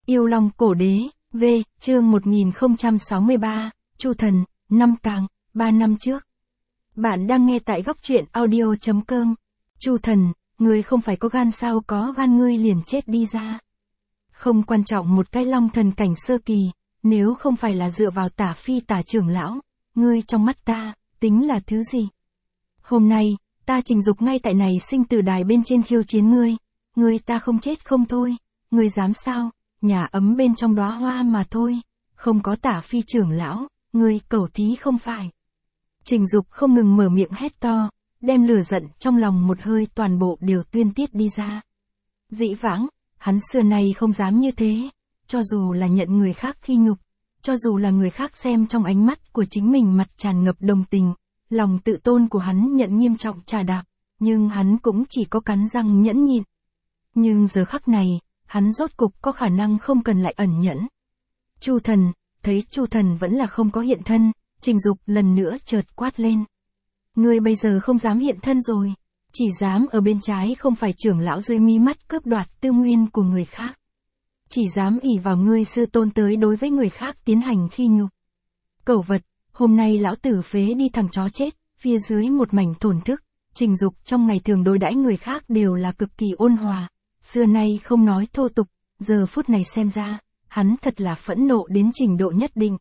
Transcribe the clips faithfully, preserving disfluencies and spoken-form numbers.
Yêu Long Cổ Đế, V, chương một nghìn không trăm sáu mươi ba, Chu Thần, năm càng, ba năm trước. Bạn đang nghe tại góc truyện audio chấm com. Chu Thần, ngươi không phải có gan sao, có gan ngươi liền chết đi ra. Không quan trọng một cái long thần cảnh sơ kỳ, nếu không phải là dựa vào Tả Phi Tả trưởng lão, ngươi trong mắt ta, tính là thứ gì? Hôm nay, ta Trình Dục ngay tại này sinh tử đài bên trên khiêu chiến ngươi, ngươi ta không chết không thôi, ngươi dám sao? Nhà ấm bên trong đóa hoa mà thôi, không có Tả Phi trưởng lão, ngươi cẩu thí không phải. Trình Dục không ngừng mở miệng hét to, đem lửa giận trong lòng một hơi toàn bộ đều tuyên tiết đi ra. Dĩ vãng, hắn xưa nay không dám như thế, cho dù là nhận người khác khi nhục, cho dù là người khác xem trong ánh mắt của chính mình mặt tràn ngập đồng tình, lòng tự tôn của hắn nhận nghiêm trọng trà đạp, nhưng hắn cũng chỉ có cắn răng nhẫn nhịn. Nhưng giờ khắc này, hắn rốt cục có khả năng không cần lại ẩn nhẫn. Chu Thần, thấy Chu Thần vẫn là không có hiện thân, Trình Dục lần nữa chợt quát lên. Ngươi bây giờ không dám hiện thân rồi, chỉ dám ở bên trái không phải trưởng lão dưới mí mắt cướp đoạt tư nguyên của người khác. Chỉ dám ỷ vào ngươi sư tôn tới đối với người khác tiến hành khi nhục. Cẩu vật, hôm nay lão tử phế đi thằng chó chết, phía dưới một mảnh thổn thức, Trình Dục trong ngày thường đối đãi người khác đều là cực kỳ ôn hòa, xưa nay không nói thô tục, giờ phút này xem ra, hắn thật là phẫn nộ đến trình độ nhất định.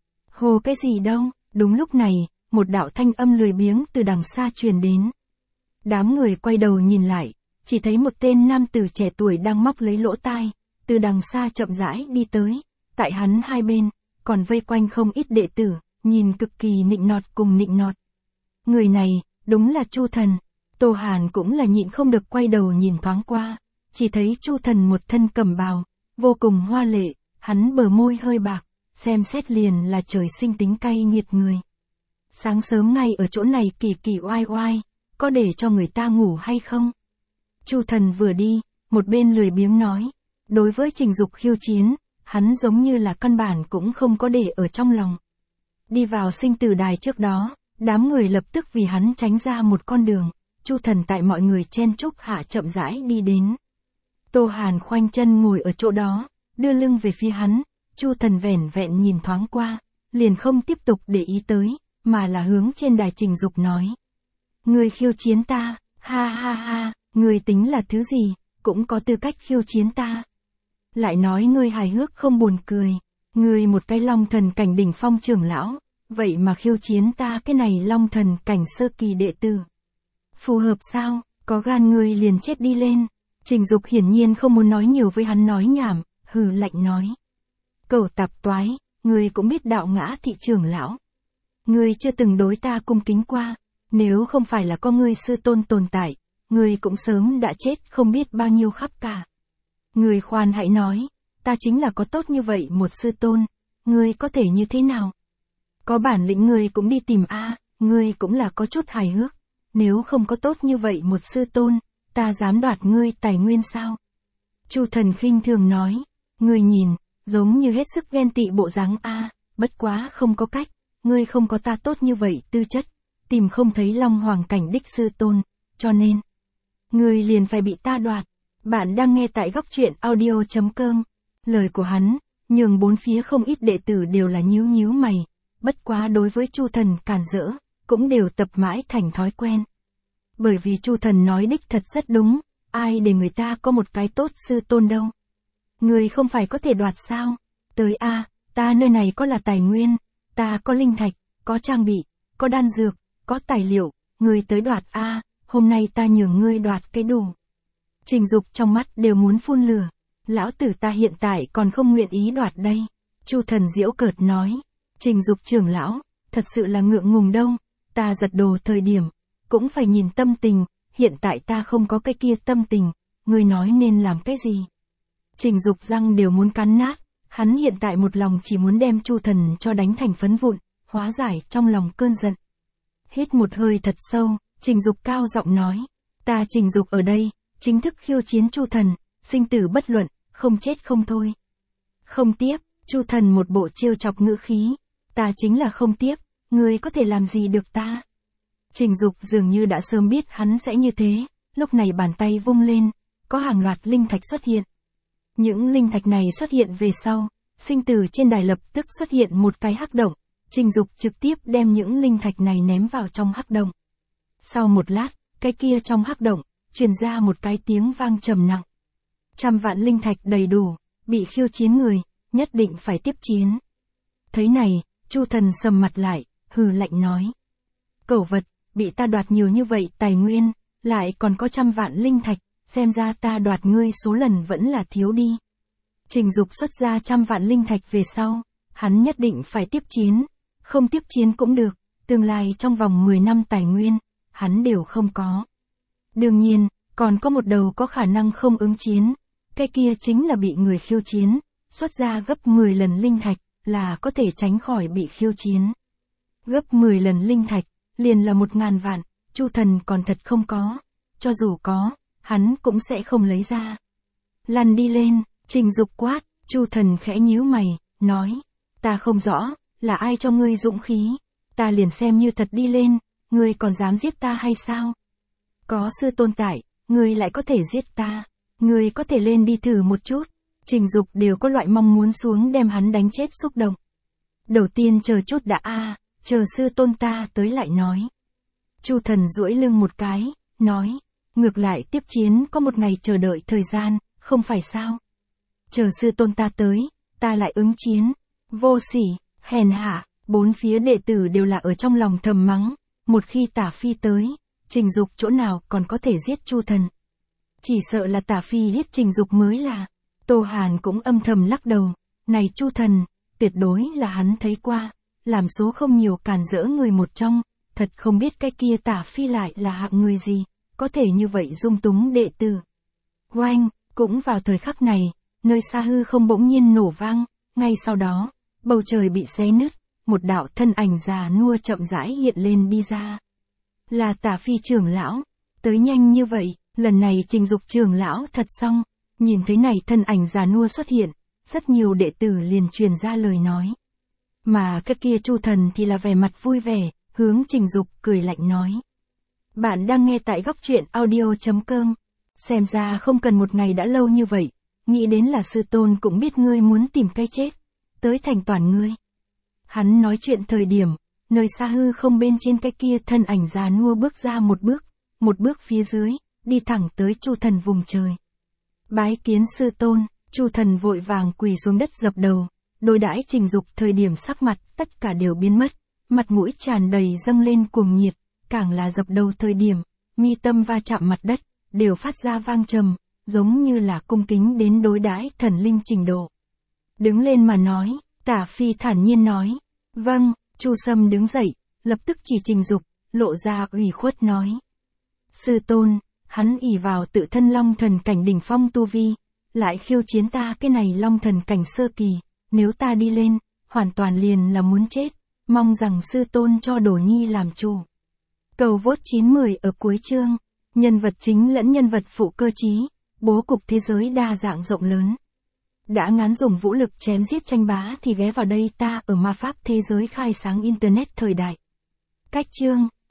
Hồ cái gì đâu, đúng lúc này, một đạo thanh âm lười biếng từ đằng xa truyền đến. Đám người quay đầu nhìn lại, chỉ thấy một tên nam tử trẻ tuổi đang móc lấy lỗ tai, từ đằng xa chậm rãi đi tới, tại hắn hai bên, còn vây quanh không ít đệ tử, nhìn cực kỳ nịnh nọt cùng nịnh nọt. Người này, đúng là Chu Thần, Tô Hàn cũng là nhịn không được quay đầu nhìn thoáng qua, chỉ thấy Chu Thần một thân cẩm bào, vô cùng hoa lệ, hắn bờ môi hơi bạc, xem xét liền là trời sinh tính cay nghiệt người. Sáng sớm ngay ở chỗ này kỳ kỳ oai oai, có để cho người ta ngủ hay không? Chu Thần vừa đi, một bên lười biếng nói, đối với Trình Dục khiêu chiến, hắn giống như là căn bản cũng không có để ở trong lòng. Đi vào sinh tử đài trước đó, đám người lập tức vì hắn tránh ra một con đường, Chu Thần tại mọi người chen chúc hạ chậm rãi đi đến. Tô Hàn khoanh chân ngồi ở chỗ đó, đưa lưng về phía hắn, Chu Thần vẻn vẹn nhìn thoáng qua, liền không tiếp tục để ý tới, mà là hướng trên đài Trình Dục nói. Người khiêu chiến ta, ha ha ha, người tính là thứ gì, cũng có tư cách khiêu chiến ta. Lại nói ngươi hài hước không buồn cười, ngươi một cái long thần cảnh đỉnh phong trưởng lão, vậy mà khiêu chiến ta cái này long thần cảnh sơ kỳ đệ tử. Phù hợp sao, có gan ngươi liền chết đi lên. Trình Dục hiển nhiên không muốn nói nhiều với hắn nói nhảm, hừ lạnh nói. Cẩu tạp toái, ngươi cũng biết đạo ngã thị trưởng lão. Ngươi chưa từng đối ta cung kính qua, nếu không phải là có ngươi sư tôn tồn tại, ngươi cũng sớm đã chết không biết bao nhiêu khắp cả. Ngươi khoan hãy nói, ta chính là có tốt như vậy một sư tôn, ngươi có thể như thế nào? Có bản lĩnh ngươi cũng đi tìm a, ngươi cũng là có chút hài hước, nếu không có tốt như vậy một sư tôn, ta dám đoạt ngươi tài nguyên sao? Chu Thần khinh thường nói, ngươi nhìn, giống như hết sức ghen tị bộ dáng a, bất quá không có cách, ngươi không có ta tốt như vậy tư chất, tìm không thấy long hoàng cảnh đích sư tôn, cho nên, ngươi liền phải bị ta đoạt. Bạn đang nghe tại góc truyện audio chấm com. Lời của hắn, nhường bốn phía không ít đệ tử đều là nhíu nhíu mày, bất quá đối với Chu Thần cản rỡ, cũng đều tập mãi thành thói quen. Bởi vì Chu Thần nói đích thật rất đúng, ai để người ta có một cái tốt sư tôn đâu. Người không phải có thể đoạt sao? Tới a, à, ta nơi này có là tài nguyên, ta có linh thạch, có trang bị, có đan dược, có tài liệu, người tới đoạt a, à, hôm nay ta nhường ngươi đoạt cái đủ. Trình Dục trong mắt đều muốn phun lửa, lão tử ta hiện tại còn không nguyện ý đoạt đây. Chu Thần giễu cợt nói, Trình Dục trưởng lão, thật sự là ngượng ngùng đâu, ta giật đồ thời điểm, cũng phải nhìn tâm tình, hiện tại ta không có cái kia tâm tình, ngươi nói nên làm cái gì. Trình Dục răng đều muốn cắn nát, hắn hiện tại một lòng chỉ muốn đem Chu Thần cho đánh thành phấn vụn, hóa giải trong lòng cơn giận. Hít một hơi thật sâu, Trình Dục cao giọng nói, ta Trình Dục ở đây, chính thức khiêu chiến Chu Thần, sinh tử bất luận, không chết không thôi. Không tiếp, Chu Thần một bộ trêu chọc ngữ khí, ta chính là không tiếp, ngươi có thể làm gì được ta. Trình Dục dường như đã sớm biết hắn sẽ như thế, lúc này bàn tay vung lên, có hàng loạt linh thạch xuất hiện. Những linh thạch này xuất hiện về sau, sinh tử trên đài lập tức xuất hiện một cái hắc động, Trình Dục trực tiếp đem những linh thạch này ném vào trong hắc động. Sau một lát, cái kia trong hắc động, truyền ra một cái tiếng vang trầm nặng. Trăm vạn linh thạch đầy đủ, bị khiêu chiến người, nhất định phải tiếp chiến. Thấy này, Chu Thần sầm mặt lại, hừ lạnh nói. Cẩu vật, bị ta đoạt nhiều như vậy tài nguyên, lại còn có trăm vạn linh thạch, xem ra ta đoạt ngươi số lần vẫn là thiếu đi. Trình Dục xuất ra trăm vạn linh thạch về sau, hắn nhất định phải tiếp chiến, không tiếp chiến cũng được, tương lai trong vòng mười năm tài nguyên, hắn đều không có. Đương nhiên, còn có một đầu có khả năng không ứng chiến, cái kia chính là bị người khiêu chiến, xuất ra gấp mười lần linh thạch, là có thể tránh khỏi bị khiêu chiến. Gấp mười lần linh thạch, liền là một ngàn vạn, Chu Thần còn thật không có, cho dù có, hắn cũng sẽ không lấy ra. Lăn đi lên, Trình Dục quát, Chu Thần khẽ nhíu mày, nói, ta không rõ, là ai cho ngươi dũng khí, ta liền xem như thật đi lên, ngươi còn dám giết ta hay sao? Có sư tôn tại, ngươi lại có thể giết ta, ngươi có thể lên đi thử một chút. Trình Dục đều có loại mong muốn xuống đem hắn đánh chết xúc động. Đầu tiên chờ chút đã a, à, chờ sư tôn ta tới lại nói. Chu Thần duỗi lưng một cái, nói, ngược lại tiếp chiến có một ngày chờ đợi thời gian, không phải sao? Chờ sư tôn ta tới, ta lại ứng chiến. Vô sỉ, hèn hạ, bốn phía đệ tử đều là ở trong lòng thầm mắng, một khi Tả Phi tới, Trình Dục chỗ nào còn có thể giết Chu Thần. Chỉ sợ là Tả Phi giết Trình Dục mới là. Tô Hàn cũng âm thầm lắc đầu, này Chu Thần, tuyệt đối là hắn thấy qua, làm số không nhiều càn rỡ người một trong, thật không biết cái kia Tả Phi lại là hạng người gì, có thể như vậy dung túng đệ tử. Oanh, cũng vào thời khắc này, nơi xa hư không bỗng nhiên nổ vang, ngay sau đó, bầu trời bị xé nứt, một đạo thân ảnh già nua chậm rãi hiện lên đi ra. Là Tả Phi trưởng lão, tới nhanh như vậy, lần này Trình Dục trưởng lão thật xong. Nhìn thấy này thân ảnh già nua xuất hiện, rất nhiều đệ tử liền truyền ra lời nói. Mà cái kia Chu Thần thì là vẻ mặt vui vẻ, hướng Trình Dục cười lạnh nói. Bạn đang nghe tại góc truyện audio chấm com. Xem ra không cần một ngày đã lâu như vậy, nghĩ đến là sư tôn cũng biết ngươi muốn tìm cái chết, tới thành toàn ngươi. Hắn nói chuyện thời điểm, nơi xa hư không bên trên cái kia thân ảnh già nua bước ra một bước, một bước phía dưới, đi thẳng tới Chu Thần vùng trời. Bái kiến sư tôn, Chu Thần vội vàng quỳ xuống đất dập đầu, đối đãi Trình Dục thời điểm sắc mặt tất cả đều biến mất, mặt mũi tràn đầy dâng lên cuồng nhiệt, càng là dập đầu thời điểm, mi tâm va chạm mặt đất, đều phát ra vang trầm, giống như là cung kính đến đối đãi thần linh trình độ. Đứng lên mà nói, Tả Phi thản nhiên nói, vâng, Chu Sâm đứng dậy, lập tức chỉ Trình Dục, lộ ra ủy khuất nói. Sư tôn, hắn ỷ vào tự thân long thần cảnh đỉnh phong tu vi, lại khiêu chiến ta cái này long thần cảnh sơ kỳ, nếu ta đi lên, hoàn toàn liền là muốn chết, mong rằng sư tôn cho Đồ Nhi làm chủ. Cầu vốt chín mười ở cuối chương, nhân vật chính lẫn nhân vật phụ cơ trí, bố cục thế giới đa dạng rộng lớn. Đã ngán dùng vũ lực chém giết tranh bá thì ghé vào đây ta ở ma pháp thế giới khai sáng internet thời đại. Cách chương